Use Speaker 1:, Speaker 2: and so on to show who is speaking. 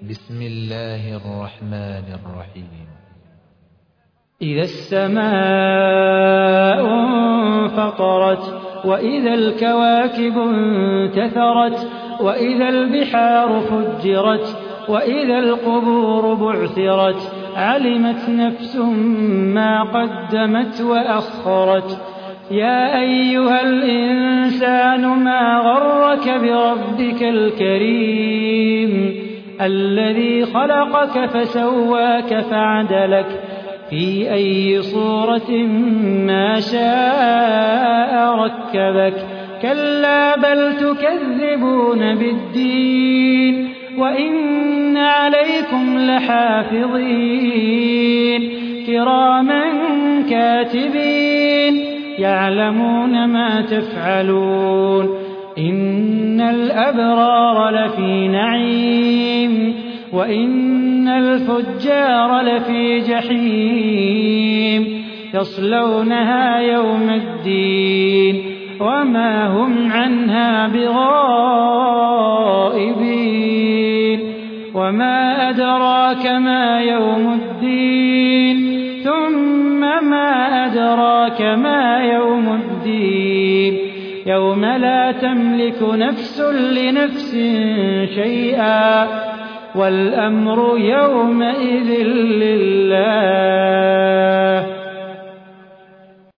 Speaker 1: بسم الله الرحمن الرحيم.
Speaker 2: إذا السماء انفطرت وإذا الكواكب انتثرت وإذا البحار فجرت وإذا القبور بعثرت علمت نفس ما قدمت وأخرت. يا أيها الإنسان ما غرك بربك الكريم الذي خلقك فسواك فعدلك في أي صورة ما شاء ركبك. كلا بل تكذبون بالدين وإن عليكم لحافظين كراما كاتبين يعلمون ما تفعلون. إن الأبرار لفي نعيم وإن الفجار لفي جحيم يصلونها يوم الدين وما هم عنها بغائبين. وما أدراك ما يوم الدين ثم ما أدراك ما يوم الدين يوم لا تملك نفس لنفس شيئا والأمر يومئذ لله.